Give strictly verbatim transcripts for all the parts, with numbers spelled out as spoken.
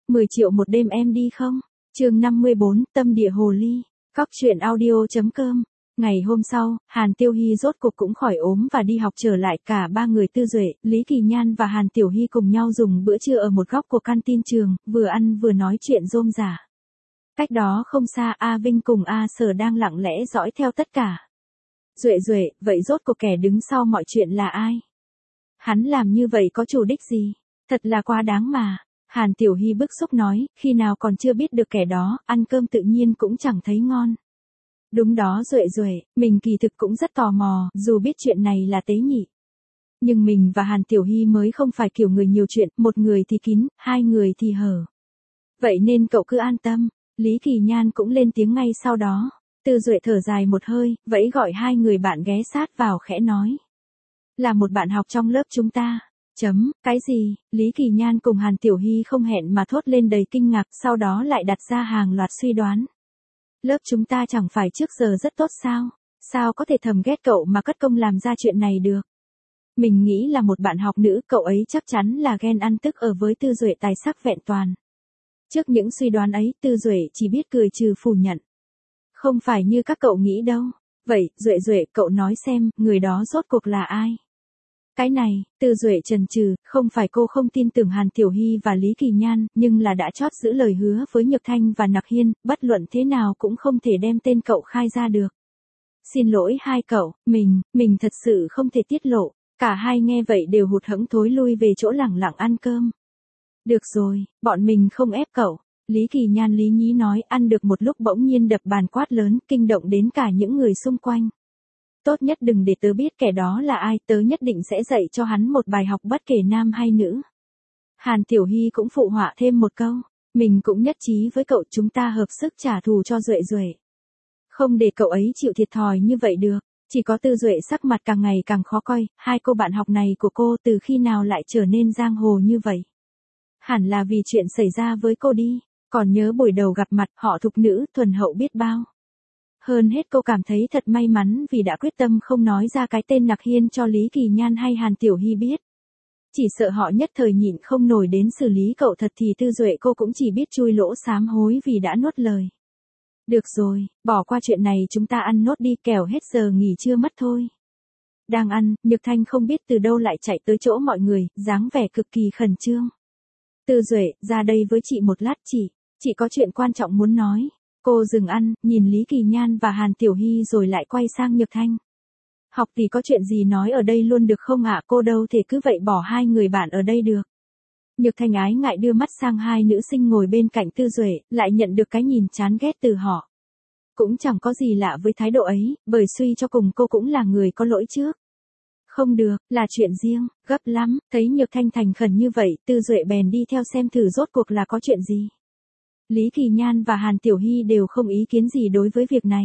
mười triệu một đêm em đi không? Chương năm mươi bốn, Tâm địa hồ ly. Cóc truyện audio chấm com. Ngày hôm sau, Hàn Tiêu Hy rốt cuộc cũng khỏi ốm và đi học trở lại, cả ba người Tư Duệ, Lý Kỳ Nhan và Hàn Tiểu Hy cùng nhau dùng bữa trưa ở một góc của canteen trường, vừa ăn vừa nói chuyện rôm rả. Cách đó không xa, A Vinh cùng A Sở đang lặng lẽ dõi theo tất cả. Duệ Duệ, vậy rốt cuộc kẻ đứng sau mọi chuyện là ai? Hắn làm như vậy có chủ đích gì? Thật là quá đáng mà. Hàn Tiểu Hy bức xúc nói, khi nào còn chưa biết được kẻ đó, ăn cơm tự nhiên cũng chẳng thấy ngon. Đúng đó Duệ Duệ, mình kỳ thực cũng rất tò mò, dù biết chuyện này là tế nhị. Nhưng mình và Hàn Tiểu Hy mới không phải kiểu người nhiều chuyện, một người thì kín, hai người thì hở. Vậy nên cậu cứ an tâm. Lý Kỳ Nhan cũng lên tiếng ngay sau đó. Tư Duệ thở dài một hơi, vẫy gọi hai người bạn ghé sát vào khẽ nói. Là một bạn học trong lớp chúng ta. Chấm, cái gì? Lý Kỳ Nhan cùng Hàn Tiểu Hy không hẹn mà thốt lên đầy kinh ngạc, sau đó lại đặt ra hàng loạt suy đoán. Lớp chúng ta chẳng phải trước giờ rất tốt sao? Sao có thể thầm ghét cậu mà cất công làm ra chuyện này được? Mình nghĩ là một bạn học nữ, cậu ấy chắc chắn là ghen ăn tức ở với Tư Duệ tài sắc vẹn toàn. Trước những suy đoán ấy, Tư Duệ chỉ biết cười trừ phủ nhận. Không phải như các cậu nghĩ đâu. Vậy, Duệ Duệ, cậu nói xem, người đó rốt cuộc là ai? Cái này, Tư Duệ chần chừ, không phải cô không tin tưởng Hàn Tiểu Hy và Lý Kỳ Nhan, nhưng là đã chót giữ lời hứa với Nhược Thanh và Nặc Hiên, bất luận thế nào cũng không thể đem tên cậu khai ra được. Xin lỗi hai cậu, mình, mình thật sự không thể tiết lộ. Cả hai nghe vậy đều hụt hẫng thối lui về chỗ lẳng lặng ăn cơm. Được rồi, bọn mình không ép cậu. Lý Kỳ Nhan lý nhí nói, ăn được một lúc bỗng nhiên đập bàn quát lớn, kinh động đến cả những người xung quanh. Tốt nhất đừng để tớ biết kẻ đó là ai, tớ nhất định sẽ dạy cho hắn một bài học bất kể nam hay nữ. Hàn Tiểu Hy cũng phụ họa thêm một câu, mình cũng nhất trí với cậu, chúng ta hợp sức trả thù cho Duệ Duệ. Không để cậu ấy chịu thiệt thòi như vậy được. Chỉ có Tư Duệ sắc mặt càng ngày càng khó coi, hai cô bạn học này của cô từ khi nào lại trở nên giang hồ như vậy? Hẳn là vì chuyện xảy ra với cô đi, còn nhớ buổi đầu gặp mặt họ thục nữ, thuần hậu biết bao. Hơn hết cô cảm thấy thật may mắn vì đã quyết tâm không nói ra cái tên Nặc Hiên cho Lý Kỳ Nhan hay Hàn Tiểu Hy biết. Chỉ sợ họ nhất thời nhịn không nổi đến xử lý cậu thật thì Tư Duệ cô cũng chỉ biết chui lỗ sám hối vì đã nuốt lời. Được rồi, bỏ qua chuyện này, chúng ta ăn nốt đi, kẻo hết giờ nghỉ trưa mất thôi. Đang ăn, Nhược Thanh không biết từ đâu lại chạy tới chỗ mọi người, dáng vẻ cực kỳ khẩn trương. Tư Duệ, ra đây với chị một lát, chị, chị có chuyện quan trọng muốn nói. Cô dừng ăn, nhìn Lý Kỳ Nhan và Hàn Tiểu Hy rồi lại quay sang Nhược Thanh. Học thì có chuyện gì nói ở đây luôn được không ạ, cô đâu thể cứ vậy bỏ hai người bạn ở đây được. Nhược Thanh ái ngại đưa mắt sang hai nữ sinh ngồi bên cạnh Tư Duệ, lại nhận được cái nhìn chán ghét từ họ. Cũng chẳng có gì lạ với thái độ ấy, bởi suy cho cùng cô cũng là người có lỗi trước. Không được, là chuyện riêng, gấp lắm, thấy Nhược Thanh thành khẩn như vậy, Tư Duệ bèn đi theo xem thử rốt cuộc là có chuyện gì. Lý Kỳ Nhan và Hàn Tiểu Hy đều không ý kiến gì đối với việc này.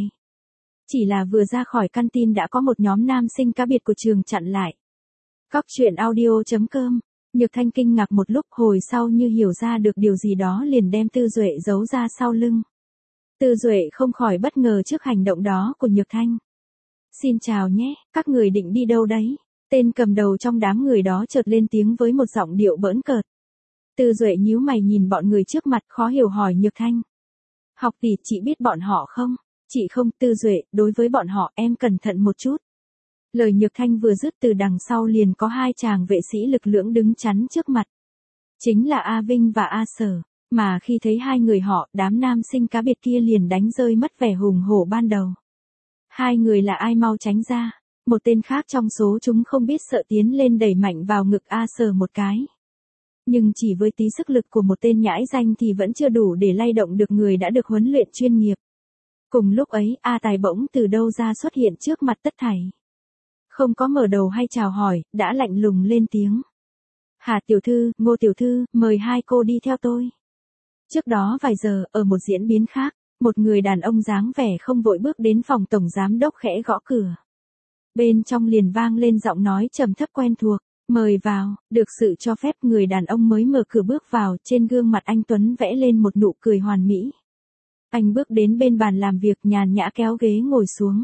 Chỉ là vừa ra khỏi canteen đã có một nhóm nam sinh cá biệt của trường chặn lại. Cóc truyện audio chấm com. Nhược Thanh kinh ngạc một lúc, hồi sau như hiểu ra được điều gì đó liền đem Tư Duệ giấu ra sau lưng. Tư Duệ không khỏi bất ngờ trước hành động đó của Nhược Thanh. Xin chào nhé, các người định đi đâu đấy? Tên cầm đầu trong đám người đó chợt lên tiếng với một giọng điệu bỡn cợt. Tư Duệ nhíu mày nhìn bọn người trước mặt, khó hiểu hỏi Nhược Thanh. Học tỷ, chị biết bọn họ không? Chị không. Tư Duệ, đối với bọn họ em cẩn thận một chút. Lời Nhược Thanh vừa dứt từ đằng sau liền có hai chàng vệ sĩ lực lưỡng đứng chắn trước mặt. Chính là A Vinh và A Sở, mà khi thấy hai người họ, đám nam sinh cá biệt kia liền đánh rơi mất vẻ hùng hổ ban đầu. Hai người là ai mau tránh ra, một tên khác trong số chúng không biết sợ tiến lên đẩy mạnh vào ngực A Sở một cái. Nhưng chỉ với tí sức lực của một tên nhãi danh thì vẫn chưa đủ để lay động được người đã được huấn luyện chuyên nghiệp. Cùng lúc ấy, A Tài bỗng từ đâu ra xuất hiện trước mặt tất thảy. Không có mở đầu hay chào hỏi, đã lạnh lùng lên tiếng. Hà tiểu thư, Ngô tiểu thư, mời hai cô đi theo tôi. Trước đó vài giờ, ở một diễn biến khác, một người đàn ông dáng vẻ không vội bước đến phòng tổng giám đốc khẽ gõ cửa. Bên trong liền vang lên giọng nói trầm thấp quen thuộc. Mời vào. Được sự cho phép, người đàn ông mới mở cửa bước vào, trên gương mặt anh Tuấn vẽ lên một nụ cười hoàn mỹ. Anh bước đến bên bàn làm việc, nhàn nhã kéo ghế ngồi xuống.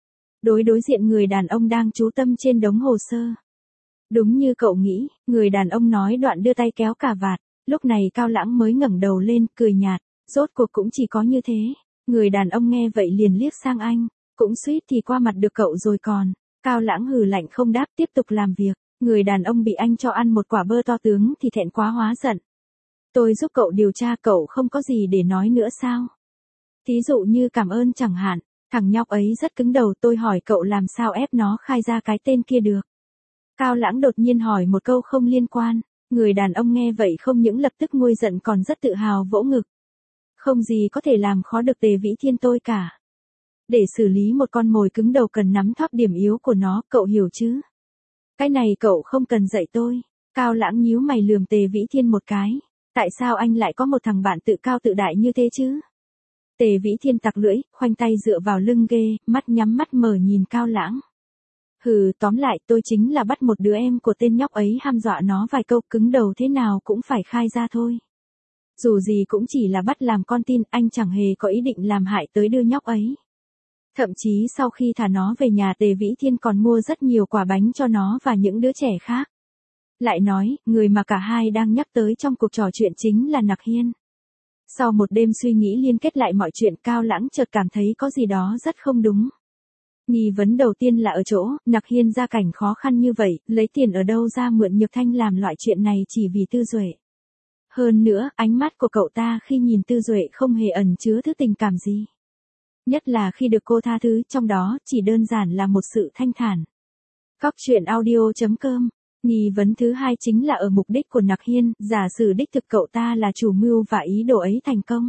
Đối đối diện người đàn ông đang chú tâm trên đống hồ sơ. Đúng như cậu nghĩ, người đàn ông nói đoạn đưa tay kéo cà vạt. Lúc này Cao Lãng mới ngẩng đầu lên, cười nhạt, rốt cuộc cũng chỉ có như thế. Người đàn ông nghe vậy liền liếc sang anh, cũng suýt thì qua mặt được cậu rồi còn. Cao Lãng hừ lạnh không đáp, tiếp tục làm việc. Người đàn ông bị anh cho ăn một quả bơ to tướng thì thẹn quá hóa giận. Tôi giúp cậu điều tra, cậu không có gì để nói nữa sao? Thí dụ như cảm ơn chẳng hạn. Thằng nhóc ấy rất cứng đầu, tôi hỏi cậu làm sao ép nó khai ra cái tên kia được. Cao Lãng đột nhiên hỏi một câu không liên quan. Người đàn ông nghe vậy không những lập tức nguôi giận còn rất tự hào vỗ ngực. Không gì có thể làm khó được Tề Vĩ Thiên tôi cả. Để xử lý một con mồi cứng đầu cần nắm thóp điểm yếu của nó, cậu hiểu chứ? Cái này cậu không cần dạy tôi. Cao Lãng nhíu mày lườm Tề Vĩ Thiên một cái. Tại sao anh lại có một thằng bạn tự cao tự đại như thế chứ? Tề Vĩ Thiên tặc lưỡi, khoanh tay dựa vào lưng ghê, mắt nhắm mắt mở nhìn Cao Lãng. Hừ, tóm lại tôi chính là bắt một đứa em của tên nhóc ấy hăm dọa nó vài câu, cứng đầu thế nào cũng phải khai ra thôi. Dù gì cũng chỉ là bắt làm con tin, anh chẳng hề có ý định làm hại tới đứa nhóc ấy. Thậm chí sau khi thả nó về nhà, Tề Vĩ Thiên còn mua rất nhiều quả bánh cho nó và những đứa trẻ khác. Lại nói, người mà cả hai đang nhắc tới trong cuộc trò chuyện chính là Nặc Hiên. Sau một đêm suy nghĩ liên kết lại mọi chuyện, Cao Lãng chợt cảm thấy có gì đó rất không đúng. Nghi vấn đầu tiên là ở chỗ, Nặc Hiên gia cảnh khó khăn như vậy, lấy tiền ở đâu ra mượn Nhược Thanh làm loại chuyện này chỉ vì Tư Duệ. Hơn nữa, ánh mắt của cậu ta khi nhìn Tư Duệ không hề ẩn chứa thứ tình cảm gì. Nhất là khi được cô tha thứ, trong đó chỉ đơn giản là một sự thanh thản. Cóc truyện audio chấm com. Nghi vấn thứ hai chính là ở mục đích của Nặc Hiên, giả sử đích thực cậu ta là chủ mưu và ý đồ ấy thành công.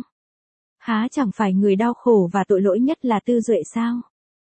Há chẳng phải người đau khổ và tội lỗi nhất là Tư Duệ sao?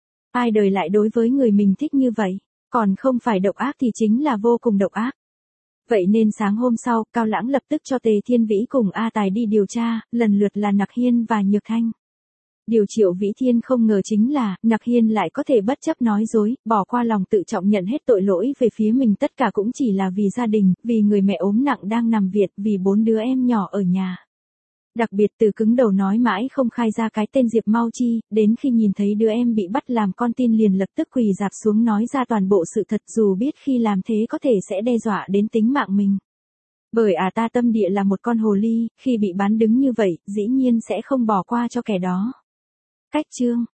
Ai đời lại đối với người mình thích như vậy, còn không phải độc ác thì chính là vô cùng độc ác. Vậy nên sáng hôm sau, Cao Lãng lập tức cho Tề Thiên Vĩ cùng A Tài đi điều tra, lần lượt là Nặc Hiên và Nhược Thanh. Điều Triệu Vĩ Thiên không ngờ chính là, Nặc Hiên lại có thể bất chấp nói dối, bỏ qua lòng tự trọng nhận hết tội lỗi về phía mình, tất cả cũng chỉ là vì gia đình, vì người mẹ ốm nặng đang nằm viện, vì bốn đứa em nhỏ ở nhà. Đặc biệt từ cứng đầu nói mãi không khai ra cái tên Diệp Mau Chi, đến khi nhìn thấy đứa em bị bắt làm con tin liền lập tức quỳ rạp xuống nói ra toàn bộ sự thật, dù biết khi làm thế có thể sẽ đe dọa đến tính mạng mình. Bởi à ta tâm địa là một con hồ ly, khi bị bán đứng như vậy, dĩ nhiên sẽ không bỏ qua cho kẻ đó. Cách chương